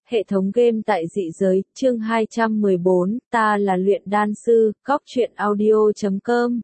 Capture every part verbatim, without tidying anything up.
Hệ thống game tại dị giới, chương hai trăm mười bốn, ta là luyện đan sư, góc truyện audio chấm com.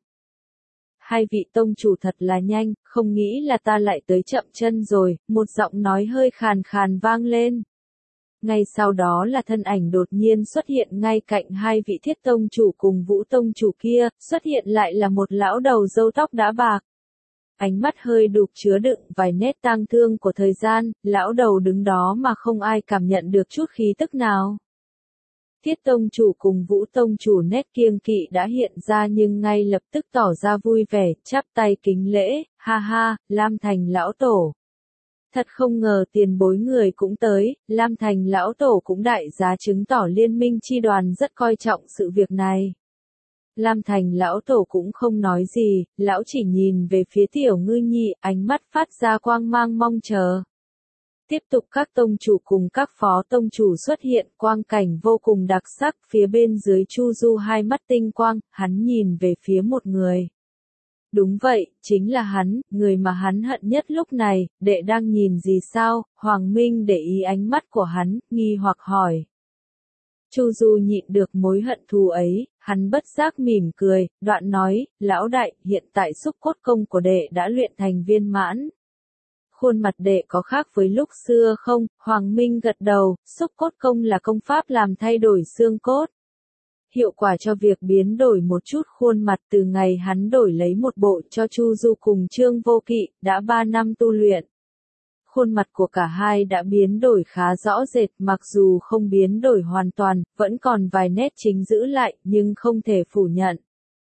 Hai vị tông chủ thật là nhanh, không nghĩ là ta lại tới chậm chân rồi, một giọng nói hơi khàn khàn vang lên. Ngay sau đó là thân ảnh đột nhiên xuất hiện ngay cạnh hai vị thiết tông chủ cùng vũ tông chủ kia, xuất hiện lại là một lão đầu râu tóc đã bạc. Ánh mắt hơi đục chứa đựng vài nét tang thương của thời gian, lão đầu đứng đó mà không ai cảm nhận được chút khí tức nào. Thiết tông chủ cùng vũ tông chủ nét kiêng kỵ đã hiện ra nhưng ngay lập tức tỏ ra vui vẻ, chắp tay kính lễ, ha ha, Lam Thành lão tổ. Thật không ngờ tiền bối người cũng tới, Lam Thành lão tổ cũng đại giá chứng tỏ liên minh chi đoàn rất coi trọng sự việc này. Lam Thành lão tổ cũng không nói gì, lão chỉ nhìn về phía Tiểu Ngư Nhi, ánh mắt phát ra quang mang mong chờ. Tiếp tục các tông chủ cùng các phó tông chủ xuất hiện, quang cảnh vô cùng đặc sắc, phía bên dưới Chu Du hai mắt tinh quang, hắn nhìn về phía một người. Đúng vậy, chính là hắn, người mà hắn hận nhất lúc này, đệ đang nhìn gì sao? Hoàng Minh để ý ánh mắt của hắn, nghi hoặc hỏi. Chu Du nhịn được mối hận thù ấy, hắn bất giác mỉm cười, đoạn nói, lão đại, hiện tại xúc cốt công của đệ đã luyện thành viên mãn. Khuôn mặt đệ có khác với lúc xưa không? Hoàng Minh gật đầu, xúc cốt công là công pháp làm thay đổi xương cốt. Hiệu quả cho việc biến đổi một chút khuôn mặt từ ngày hắn đổi lấy một bộ cho Chu Du cùng Trương Vô Kỵ, đã ba năm tu luyện. Khuôn mặt của cả hai đã biến đổi khá rõ rệt, mặc dù không biến đổi hoàn toàn, vẫn còn vài nét chính giữ lại, nhưng không thể phủ nhận.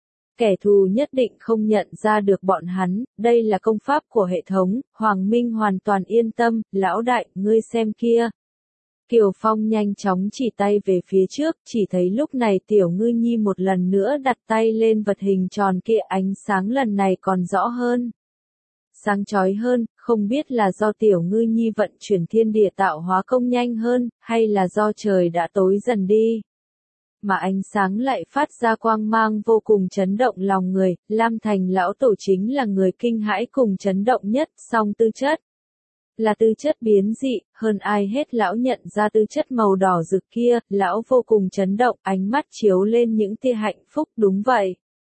Kẻ thù nhất định không nhận ra được bọn hắn, đây là công pháp của hệ thống, Hoàng Minh hoàn toàn yên tâm, lão đại, ngươi xem kia. Kiều Phong nhanh chóng chỉ tay về phía trước, chỉ thấy lúc này Tiểu Ngư Nhi một lần nữa đặt tay lên vật hình tròn kia, ánh sáng lần này còn rõ hơn. Sáng chói hơn, không biết là do Tiểu Ngư Nhi vận chuyển thiên địa tạo hóa công nhanh hơn, hay là do trời đã tối dần đi. Mà ánh sáng lại phát ra quang mang vô cùng chấn động lòng người, Lam Thành lão tổ chính là người kinh hãi cùng chấn động nhất, song tư chất. Là tư chất biến dị, hơn ai hết lão nhận ra tư chất màu đỏ rực kia, lão vô cùng chấn động, ánh mắt chiếu lên những tia hạnh phúc, đúng vậy.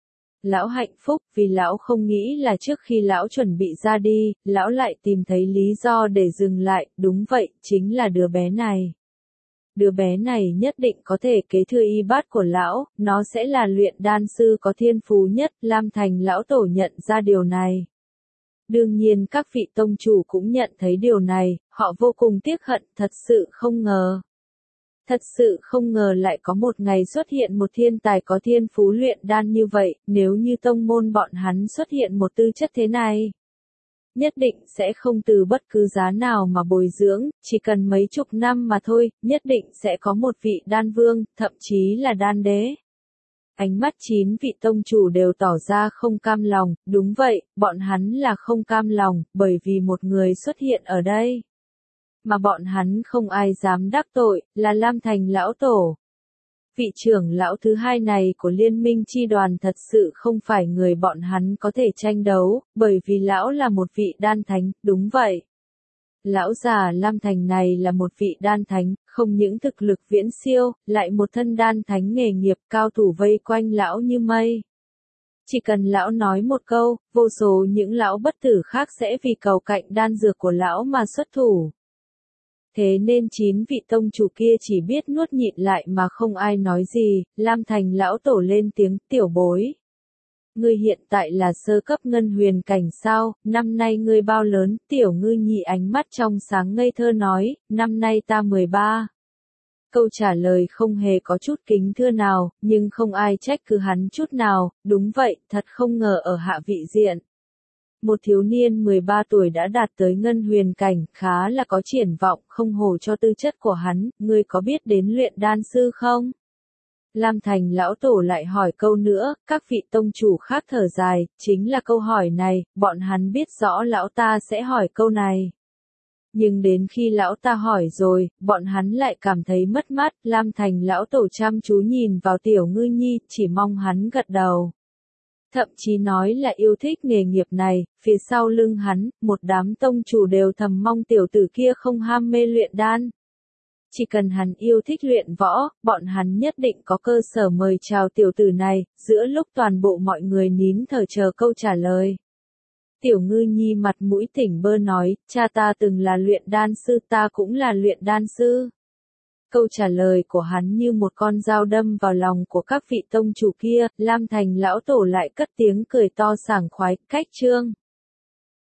Lão hạnh phúc vì lão không nghĩ là trước khi lão chuẩn bị ra đi, lão lại tìm thấy lý do để dừng lại, đúng vậy, chính là đứa bé này. Đứa bé này nhất định có thể kế thừa y bát của lão, nó sẽ là luyện đan sư có thiên phú nhất, Lam Thành lão tổ nhận ra điều này. Đương nhiên các vị tông chủ cũng nhận thấy điều này, họ vô cùng tiếc hận, thật sự không ngờ. Thật sự không ngờ lại có một ngày xuất hiện một thiên tài có thiên phú luyện đan như vậy, nếu như tông môn bọn hắn xuất hiện một tư chất thế này. Nhất định sẽ không từ bất cứ giá nào mà bồi dưỡng, chỉ cần mấy chục năm mà thôi, nhất định sẽ có một vị đan vương, thậm chí là đan đế. Ánh mắt chín vị tông chủ đều tỏ ra không cam lòng, đúng vậy, bọn hắn là không cam lòng, bởi vì một người xuất hiện ở đây. Mà bọn hắn không ai dám đắc tội, là Lam Thành lão tổ. Vị trưởng lão thứ hai này của liên minh chi đoàn thật sự không phải người bọn hắn có thể tranh đấu, bởi vì lão là một vị đan thánh, đúng vậy. Lão già Lam Thành này là một vị đan thánh, không những thực lực viễn siêu, lại một thân đan thánh nghề nghiệp, cao thủ vây quanh lão như mây. Chỉ cần lão nói một câu, vô số những lão bất tử khác sẽ vì cầu cạnh đan dược của lão mà xuất thủ. Thế nên chín vị tông chủ kia chỉ biết nuốt nhịn lại mà không ai nói gì, Lam Thành lão tổ lên tiếng, tiểu bối. Ngươi hiện tại là sơ cấp ngân huyền cảnh sao, năm nay ngươi bao lớn, Tiểu Ngư Nhi ánh mắt trong sáng ngây thơ nói, năm nay ta mười ba. Câu trả lời không hề có chút kính thưa nào, nhưng không ai trách cứ hắn chút nào, đúng vậy, thật không ngờ ở hạ vị diện. Một thiếu niên mười ba tuổi đã đạt tới ngân huyền cảnh, khá là có triển vọng, không hổ cho tư chất của hắn, ngươi có biết đến luyện đan sư không? Lam Thành lão tổ lại hỏi câu nữa, các vị tông chủ khác thở dài, chính là câu hỏi này, bọn hắn biết rõ lão ta sẽ hỏi câu này. Nhưng đến khi lão ta hỏi rồi, bọn hắn lại cảm thấy mất mát, Lam Thành lão tổ chăm chú nhìn vào Tiểu Ngư Nhi, chỉ mong hắn gật đầu. Thậm chí nói là yêu thích nghề nghiệp này, phía sau lưng hắn, một đám tông chủ đều thầm mong tiểu tử kia không ham mê luyện đan. chỉ cần hắn yêu thích luyện võ, bọn hắn nhất định có cơ sở mời chào tiểu tử này, giữa lúc toàn bộ mọi người nín thở chờ câu trả lời. Tiểu Ngư Nhi mặt mũi thỉnh bơ nói, cha ta từng là luyện đan sư, ta cũng là luyện đan sư. Câu trả lời của hắn như một con dao đâm vào lòng của các vị tông chủ kia, Lam Thành lão tổ lại cất tiếng cười to sảng khoái, cách chương.